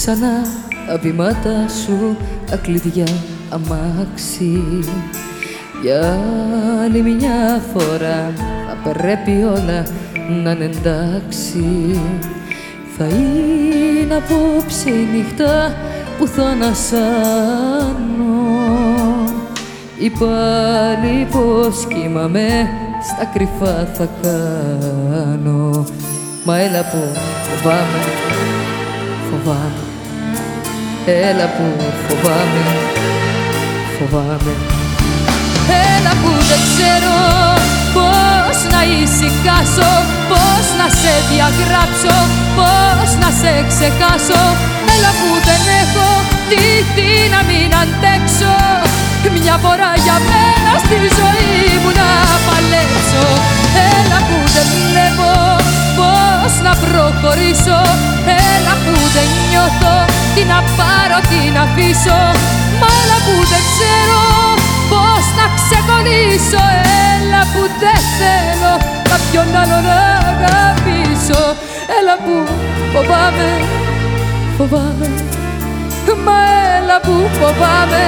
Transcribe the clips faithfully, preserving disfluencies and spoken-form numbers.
ξανά τα βήματα σου, τα κλειδιά αμάξι. Για άλλη μια φορά θα πρέπει όλα να είναι εντάξει. Θα είναι απόψε η νύχτα που θα ανασάνω, ή πάλι πως κοιμάμαι στα κρυφά θα κάνω. Μα έλα που φοβάμαι, φοβάμαι, έλα που φοβάμαι, φοβάμαι. Έλα που δεν ξέρω πώς να ησυχάσω, πώς να σε διαγράψω, πώς να σε ξεχάσω. Έλα που δεν έχω τη δύναμη να αντέξω μια φορά για μένα στη ζωή μου να παλέψω. Έλα που δεν βλέπω πώς να προχωρήσω, έλα που δεν νιώθω τι να πάρω, τι να αφήσω. Μα έλα που δεν ξέρω πώς να ξεκολλήσω, έλα που δεν θέλω κάποιον άλλο να αγαπήσω. Έλα που φοβάμαι, φοβάμαι, μα έλα που φοβάμαι,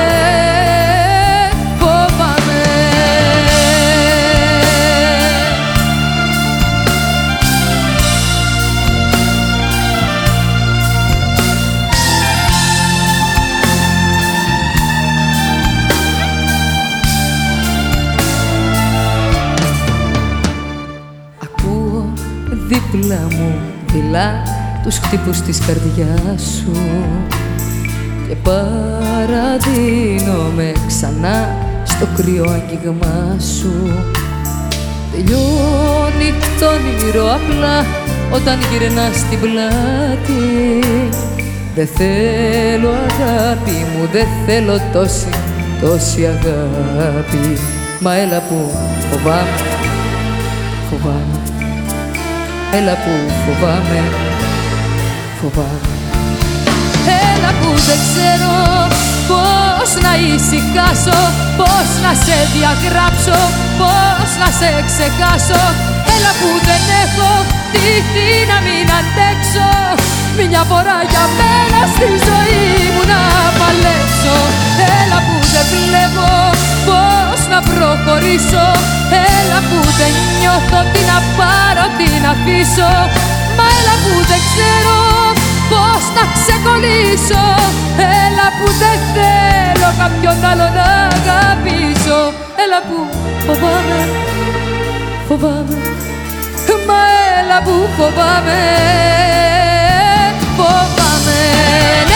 φοβάμαι. Δίπλα μου δειλά τους χτύπους της καρδιάς σου και παραδίνομαι ξανά στο κρύο άγγιγμά σου. Τελειώνει το όνειρο απλά όταν γυρνάς στην πλάτη. Δεν θέλω αγάπη μου, δεν θέλω τόση, τόση αγάπη. Μα έλα που φοβάμαι, φοβάμαι, έλα που φοβάμαι, φοβάμαι. Έλα που δεν ξέρω πώς να ησυχάσω, πώς να σε διαγράψω, πώς να σε ξεχάσω. Έλα που δεν έχω τη δύναμη να αντέξω μια φορά για μένα στη ζωή μου να παλέψω. Έλα που δεν βλέπω πώς να προχωρήσω, έλα που δεν νιώθω τι να πάρω, τι να αφήσω. Μα έλα που δεν ξέρω πώς να ξεκολλήσω, έλα που δεν θέλω κάποιον άλλο να αγαπήσω. Έλα που φοβάμαι, φοβάμαι, μα έλα που φοβάμαι, φοβάμαι, ναι.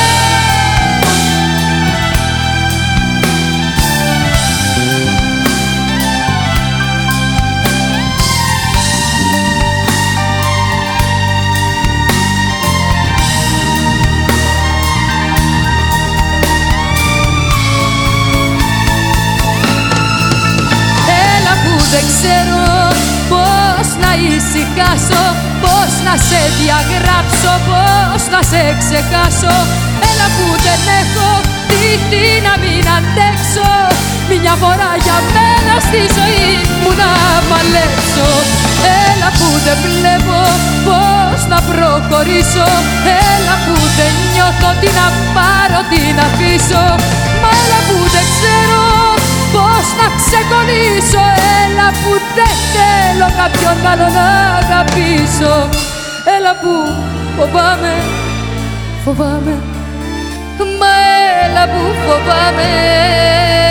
Δεν ξέρω πώς να ησυχάσω, πώς να σε διαγράψω, πώς να σε ξεχάσω. Έλα που δεν έχω τη δύναμη να αντέξω μια φορά για μένα στη ζωή μου να παλέψω. Έλα που δεν βλέπω πώς να προχωρήσω, έλα που δεν νιώθω τι να πάρω, τι να αφήσω. Μα έλα που δεν ξέρω πώς να ξεκολλήσω, έλα που δεν θέλω κάποιον άλλο να αγαπήσω. Έλα που φοβάμαι, φοβάμαι, μα έλα που φοβάμαι.